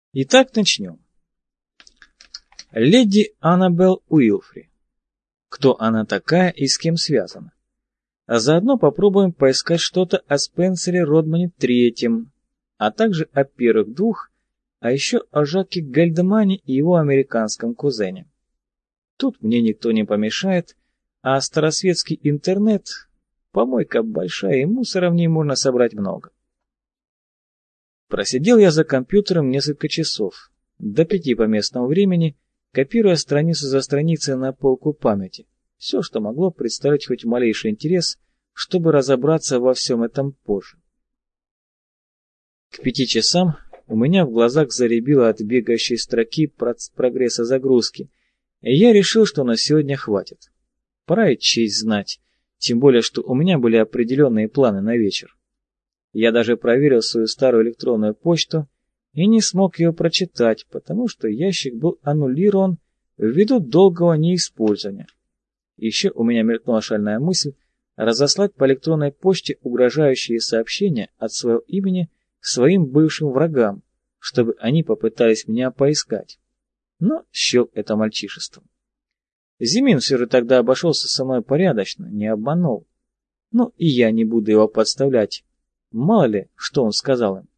Итак, начнем. Леди Аннабелл Уилфри. Кто она такая и с кем связана? А заодно попробуем поискать что-то о Спенсере Родмане Третьем, а также о первых двух, а еще о Жаке Гальдемане и его американском кузене. Тут мне никто не помешает, а старосветский интернет — помойка большая, и мусора в ней можно собрать много. Просидел я за компьютером несколько часов, до 5 по местному времени, копируя страницу за страницей на полку памяти. Все, что могло представить хоть малейший интерес, чтобы разобраться во всем этом позже. К 5 часам у меня в глазах зарябило от бегающей строки прогресса загрузки, и я решил, что на сегодня хватит. Пора и честь знать, тем более, что у меня были определенные планы на вечер. Я даже проверил свою старую электронную почту и не смог ее прочитать, потому что ящик был аннулирован ввиду долгого неиспользования. Еще у меня мелькнула шальная мысль разослать по электронной почте угрожающие сообщения от своего имени своим бывшим врагам, чтобы они попытались меня поискать. Но счел это мальчишеством. Зимин все же тогда обошелся со мной порядочно, не обманул. Ну и я не буду его подставлять. Мало ли, что он сказал им.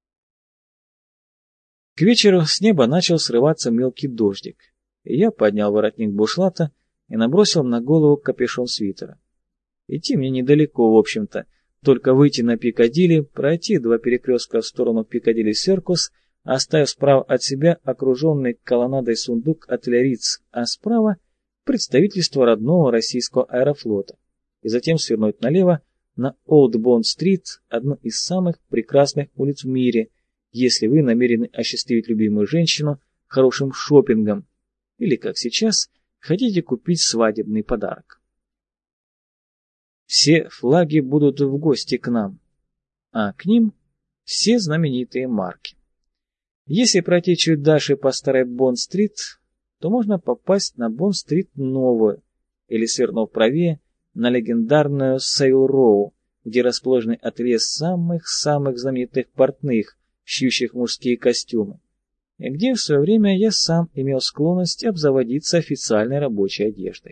К вечеру с неба начал срываться мелкий дождик, и я поднял воротник бушлата и набросил на голову капюшон свитера. Идти мне недалеко, в общем-то, только выйти на Пикадилли, пройти 2 перекрестка в сторону Пикадилли-Серкус, оставив справа от себя окруженный колоннадой сундук отеля Ritz, а справа представительство родного российского аэрофлота, и затем свернуть налево на Олд Бонд-стрит, одну из самых прекрасных улиц в мире, если вы намерены осчастливить любимую женщину хорошим шопингом или, как сейчас, хотите купить свадебный подарок. Все флаги будут в гости к нам, а к ним все знаменитые марки. Если пройти чуть дальше по старой Бонд-стрит, то можно попасть на Бонд-стрит новую, или, свернув правее, на легендарную Сейл-Роу, где расположены ателье самых-самых знаменитых портных, шьющих мужские костюмы, и где в свое время я сам имел склонность обзаводиться официальной рабочей одеждой.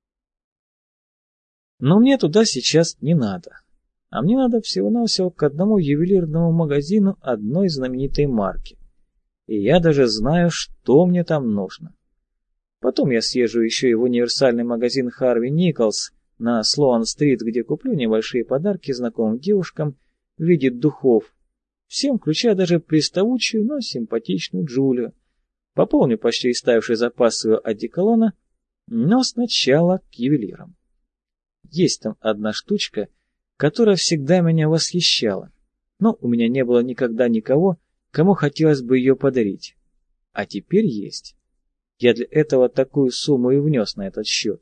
Но мне туда сейчас не надо, а мне надо всего-навсего к одному ювелирному магазину одной знаменитой марки, и я даже знаю, что мне там нужно. Потом я съезжу еще и в универсальный магазин Харви Николс на Слоан-стрит, где куплю небольшие подарки знакомым девушкам в виде духов, всем, включая даже приставучую, но симпатичную Джулию. Пополню почти истаивший запас своего одеколона, но сначала к ювелирам. Есть там одна штучка, которая всегда меня восхищала, но у меня не было никогда никого, кому хотелось бы ее подарить. А теперь есть. Я для этого такую сумму и внес на этот счет.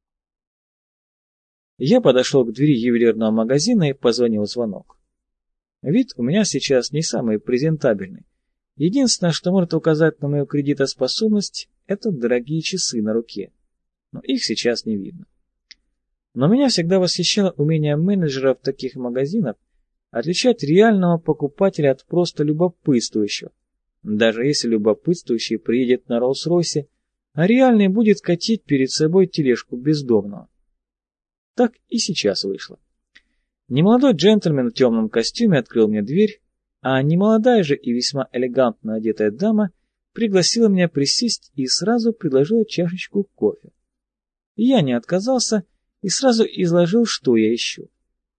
Я подошел к двери ювелирного магазина и позвонил в звонок. Вид у меня сейчас не самый презентабельный. Единственное, что может указать на мою кредитоспособность, это дорогие часы на руке. Но их сейчас не видно. Но меня всегда восхищало умение менеджеров таких магазинов отличать реального покупателя от просто любопытствующего. Даже если любопытствующий приедет на Роллс-Ройсе, а реальный будет катить перед собой тележку бездомного. Так и сейчас вышло. Немолодой джентльмен в темном костюме открыл мне дверь, а немолодая же и весьма элегантно одетая дама пригласила меня присесть и сразу предложила чашечку кофе. Я не отказался и сразу изложил, что я ищу.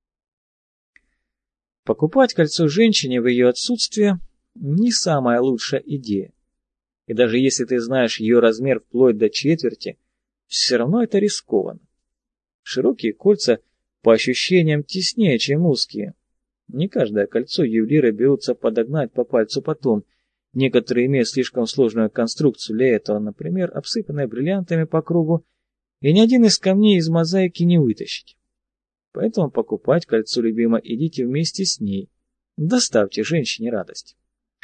Покупать кольцо женщине в ее отсутствие не самая лучшая идея. И даже если ты знаешь ее размер вплоть до четверти, все равно это рискованно. Широкие кольца по ощущениям теснее, чем узкие. Не каждое кольцо ювелиры берутся подогнать по пальцу потом. Некоторые имеют слишком сложную конструкцию для этого, например, обсыпанные бриллиантами по кругу, и ни один из камней из мозаики не вытащить. Поэтому покупать кольцо любимо идите вместе с ней. Доставьте женщине радость.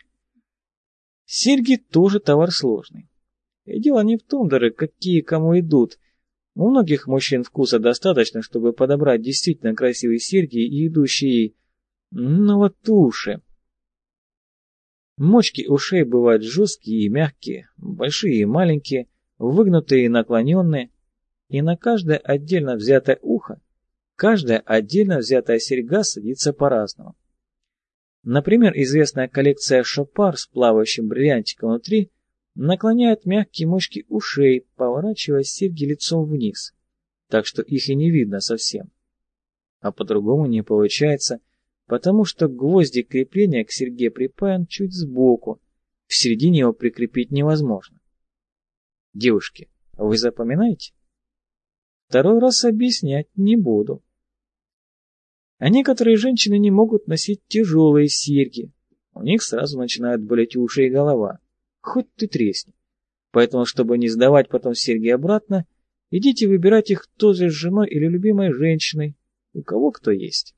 Серьги тоже товар сложный. И дело не в том даже, какие кому идут. У многих мужчин вкуса достаточно, чтобы подобрать действительно красивые серьги и идущие ей. Но вот уши. Мочки ушей бывают жесткие и мягкие, большие и маленькие, выгнутые и наклоненные, и на каждое отдельно взятое ухо каждая отдельно взятая серьга садится по-разному. Например, известная коллекция Шопар с плавающим бриллиантиком внутри наклоняет мягкие мочки ушей, поворачивая серьги лицом вниз, так что их и не видно совсем. А по-другому не получается, потому что гвоздик крепления к серьге припаян чуть сбоку, в середине его прикрепить невозможно. Девушки, вы запоминаете? Второй раз объяснять не буду. А некоторые женщины не могут носить тяжелые серьги. У них сразу начинают болеть уши и голова. Хоть ты тресни. Поэтому, чтобы не сдавать потом серьги обратно, идите выбирать их тоже с женой или любимой женщиной, у кого кто есть.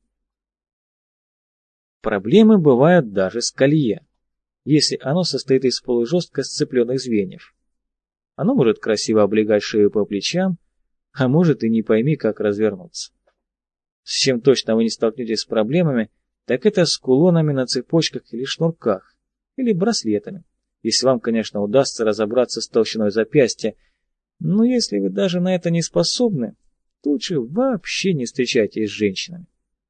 Проблемы бывают даже с колье, если оно состоит из полужестко сцепленных звеньев. Оно может красиво облегать шею по плечам, а может и не пойми, как развернуться. С чем точно вы не столкнетесь с проблемами, так это с кулонами на цепочках или шнурках, или браслетами, если вам, конечно, удастся разобраться с толщиной запястья, но если вы даже на это не способны, то лучше вообще не встречайтесь с женщинами.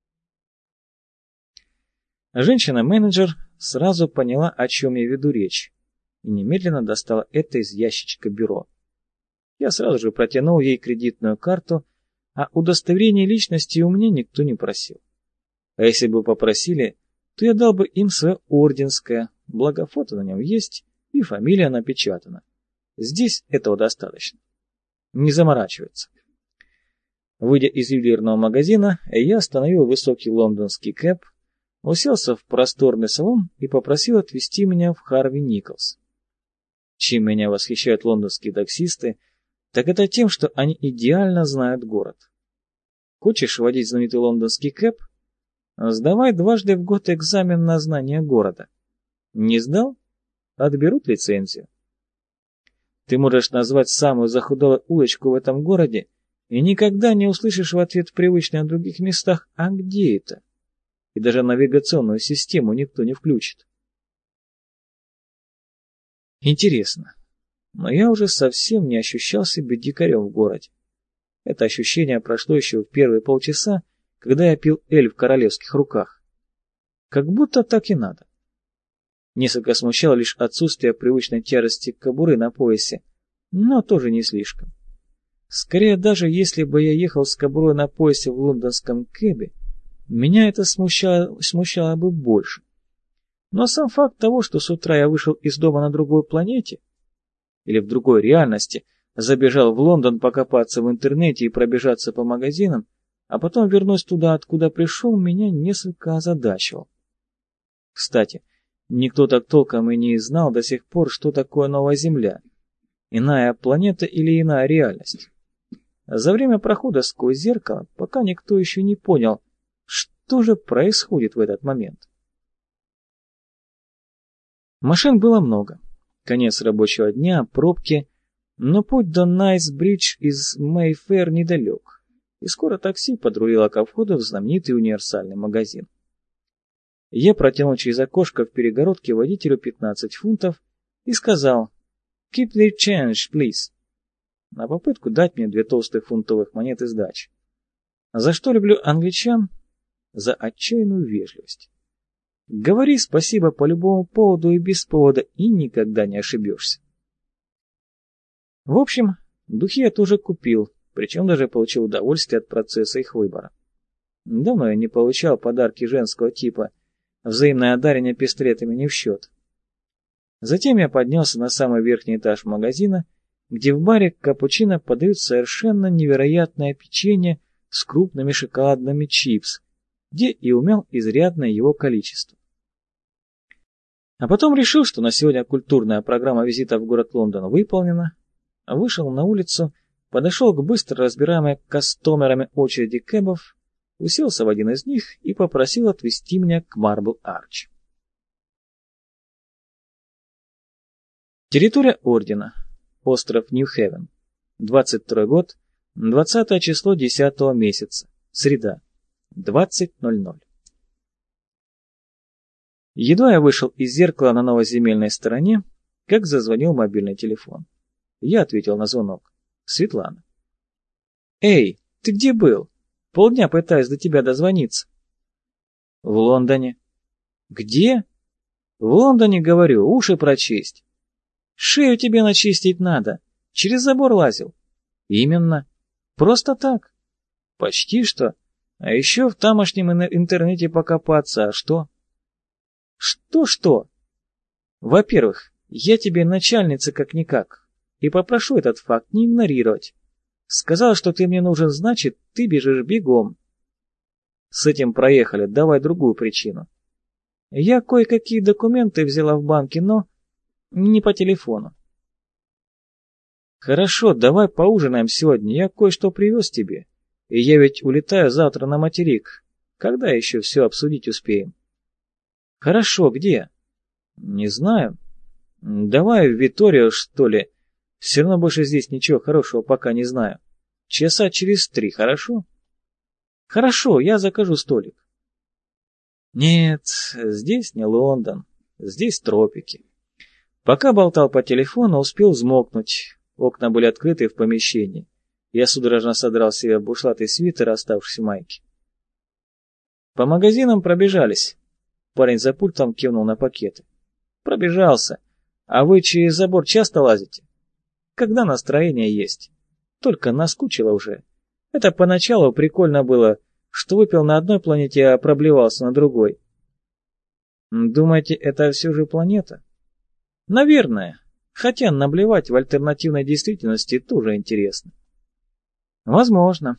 Женщина-менеджер сразу поняла, о чем я веду речь, и немедленно достала это из ящичка бюро. Я сразу же протянул ей кредитную карту, а удостоверение личности у меня никто не просил. А если бы попросили, то я дал бы им свое орденское, благо фото на нем есть и фамилия напечатана. Здесь этого достаточно. Не заморачивается. Выйдя из ювелирного магазина, я остановил высокий лондонский кэб, уселся в просторный салон и попросил отвезти меня в Харви Николс. Чем меня восхищают лондонские таксисты, так это тем, что они идеально знают город. Хочешь водить знаменитый лондонский кэб? Сдавай дважды в год экзамен на знание города. Не сдал? Отберут лицензию. Ты можешь назвать самую захудалую улочку в этом городе и никогда не услышишь в ответ привычное в других местах «А где это?» И даже навигационную систему никто не включит. Интересно, но я уже совсем не ощущал себя дикарем в городе. Это ощущение прошло еще в первые полчаса, когда я пил эль в королевских руках. Как будто так и надо. Несколько смущало лишь отсутствие привычной тяжести кобуры на поясе, но тоже не слишком. Скорее, даже если бы я ехал с кобурой на поясе в лондонском кэбе, меня это смущало бы больше. Но сам факт того, что с утра я вышел из дома на другой планете, или в другой реальности, забежал в Лондон покопаться в интернете и пробежаться по магазинам, а потом вернусь туда, откуда пришел, меня несколько озадачивал. Кстати, никто так толком и не знал до сих пор, что такое новая Земля, иная планета или иная реальность. За время прохода сквозь зеркало пока никто еще не понял, что же происходит в этот момент. Машин было много. Конец рабочего дня, пробки, но путь до Найс-Бридж из Мэйфэр недалек, и скоро такси подрулило ко входу в знаменитый универсальный магазин. Я протянул через окошко в перегородке водителю 15 фунтов и сказал «Keep the change, please», на попытку дать мне 2 толстых фунтовых монеты сдачи. За что люблю англичан? За отчаянную вежливость. Говори спасибо по любому поводу и без повода, и никогда не ошибешься. В общем, духи я тоже купил, причем даже получил удовольствие от процесса их выбора. Давно я не получал подарки женского типа, взаимное одарение пистолетами не в счет. Затем я поднялся на самый верхний этаж магазина, где в баре капучино подают совершенно невероятное печенье с крупными шоколадными чипс, где и умял изрядное его количество. А потом решил, что на сегодня культурная программа визита в город Лондон выполнена, вышел на улицу, подошел к быстро разбираемой кастомерами очереди кэбов, уселся в один из них и попросил отвезти меня к Марбл Арч. Территория ордена. Остров Нью-Хевен. 22 год, 20 число 10 месяца. Среда. 20:00. Едва я вышел из зеркала на новоземельной стороне, как зазвонил мобильный телефон. Я ответил на звонок. Светлана. «Эй, ты где был? Полдня пытаюсь до тебя дозвониться». «В Лондоне». «Где?» «В Лондоне, говорю, уши прочисть». «Шею тебе начистить надо. Через забор лазил». «Именно. Просто так». «Почти что. А еще в тамошнем интернете покопаться. А что?» «Что-что?» «Во-первых, я тебе начальница как-никак, и попрошу этот факт не игнорировать. Сказал, что ты мне нужен, значит, ты бежишь бегом». «С этим проехали, давай другую причину». «Я кое-какие документы взяла в банке, но не по телефону». «Хорошо, давай поужинаем сегодня, я кое-что привез тебе. И я ведь улетаю завтра на материк. Когда еще все обсудить успеем?» «Хорошо, где?» «Не знаю. Давай в Виторио, что ли. Все равно больше здесь ничего хорошего пока не знаю. Часа через 3, хорошо?» «Хорошо, я закажу столик». «Нет, здесь не Лондон, здесь тропики». Пока болтал по телефону, успел взмокнуть. Окна были открыты в помещении. Я судорожно содрал с себя бушлатый свитер, оставшийся в майке. «По магазинам пробежались». Парень за пультом кивнул на пакеты. «Пробежался. А вы через забор часто лазите?» «Когда настроение есть. Только наскучило уже. Это поначалу прикольно было, что выпил на одной планете, а проблевался на другой». «Думаете, это все же планета?» «Наверное. Хотя наблевать в альтернативной действительности тоже интересно». «Возможно».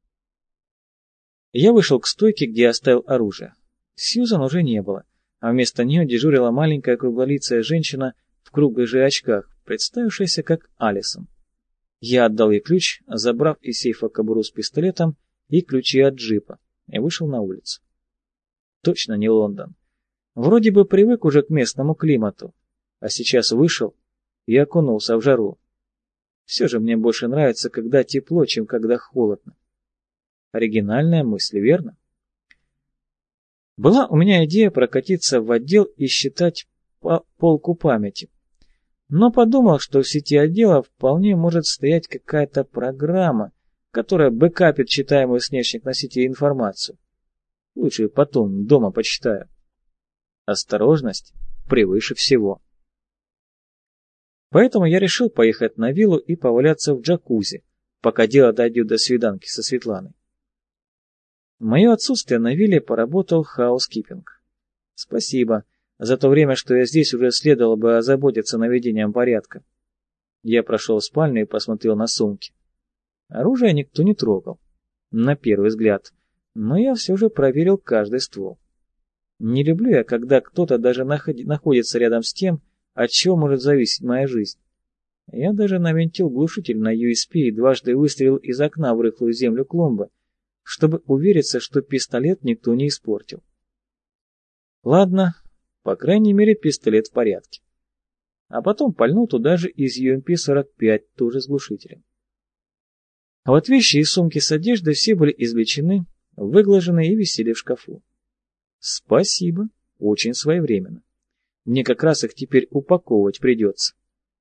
Я вышел к стойке, где оставил оружие. Сьюзан уже не было, а вместо нее дежурила маленькая круглолицая женщина в круглых же очках, представившаяся как Алисон. Я отдал ей ключ, забрав из сейфа кобуру с пистолетом и ключи от джипа, и вышел на улицу. Точно не Лондон. Вроде бы привык уже к местному климату, а сейчас вышел и окунулся в жару. Все же мне больше нравится, когда тепло, чем когда холодно. Оригинальная мысль, верно? Была у меня идея прокатиться в отдел и считать полку памяти. Но подумал, что в сети отдела вполне может стоять какая-то программа, которая бэкапит читаемую с внешних носителей информацию. Лучше потом дома почитаю. Осторожность превыше всего. Поэтому я решил поехать на виллу и поваляться в джакузи, пока дело дойдет до свиданки со Светланой. В мое отсутствие на вилле поработал хаускипинг. Спасибо. За то время, что я здесь, уже следовало бы озаботиться наведением порядка. Я прошел в спальню и посмотрел на сумки. Оружие никто не трогал, на первый взгляд, но я все же проверил каждый ствол. Не люблю я, когда кто-то даже находится рядом с тем, от чего может зависеть моя жизнь. Я даже навинтил глушитель на USB и дважды выстрелил из окна в рыхлую землю клумбы, чтобы увериться, что пистолет никто не испортил. Ладно, по крайней мере пистолет в порядке. А потом пальнул туда же из UMP-45, тоже с глушителем. А вот вещи и сумки с одеждой все были извлечены, выглажены и висели в шкафу. Спасибо, очень своевременно. Мне как раз их теперь упаковывать придется.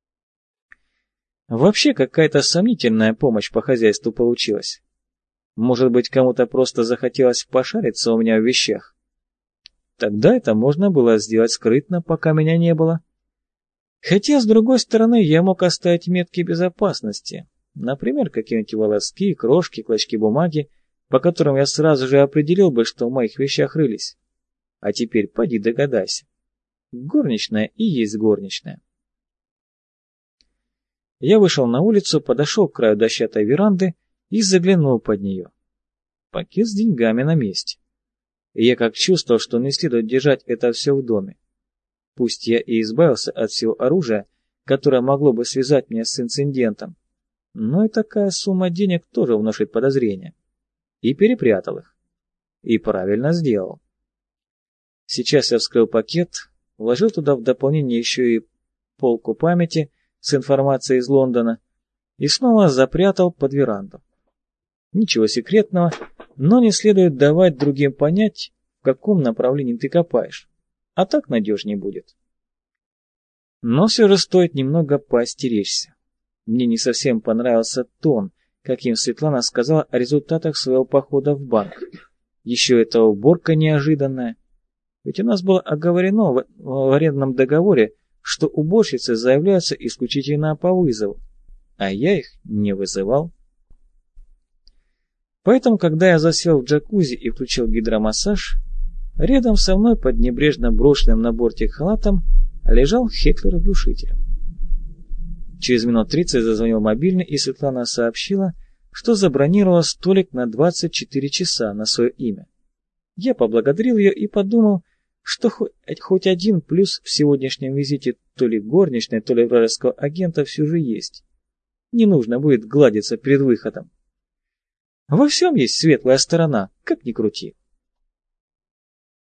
Вообще какая-то сомнительная помощь по хозяйству получилась. Может быть, кому-то просто захотелось пошариться у меня в вещах? Тогда это можно было сделать скрытно, пока меня не было. Хотя, с другой стороны, я мог оставить метки безопасности. Например, какие-нибудь волоски, крошки, клочки бумаги, по которым я сразу же определил бы, что в моих вещах рылись. А теперь поди догадайся. Горничная и есть горничная. Я вышел на улицу, подошел к краю дощатой веранды и заглянул под нее. Пакет с деньгами на месте. И я как чувствовал, что не следует держать это все в доме. Пусть я и избавился от всего оружия, которое могло бы связать меня с инцидентом, но и такая сумма денег тоже внушит подозрения. И перепрятал их. И правильно сделал. Сейчас я вскрыл пакет, вложил туда в дополнение еще и полку памяти с информацией из Лондона и снова запрятал под веранду. Ничего секретного, но не следует давать другим понять, в каком направлении ты копаешь. а так надежнее будет. Но все же стоит немного поостеречься. Мне не совсем понравился тон, каким Светлана сказала о результатах своего похода в банк. Еще эта уборка неожиданная. Ведь у нас было оговорено в арендном договоре, что уборщицы заявляются исключительно по вызову, а я их не вызывал. Поэтому, когда я засел в джакузи и включил гидромассаж, рядом со мной под небрежно брошенным на бортик халатом лежал Хеклер с глушителем. Через минут 30 зазвонил мобильный, и Светлана сообщила, что забронировала столик на 24 часа на свое имя. Я поблагодарил ее и подумал, что хоть один плюс в сегодняшнем визите то ли горничной, то ли вражеского агента все же есть. Не нужно будет гладиться перед выходом. Во всем есть светлая сторона, как ни крути.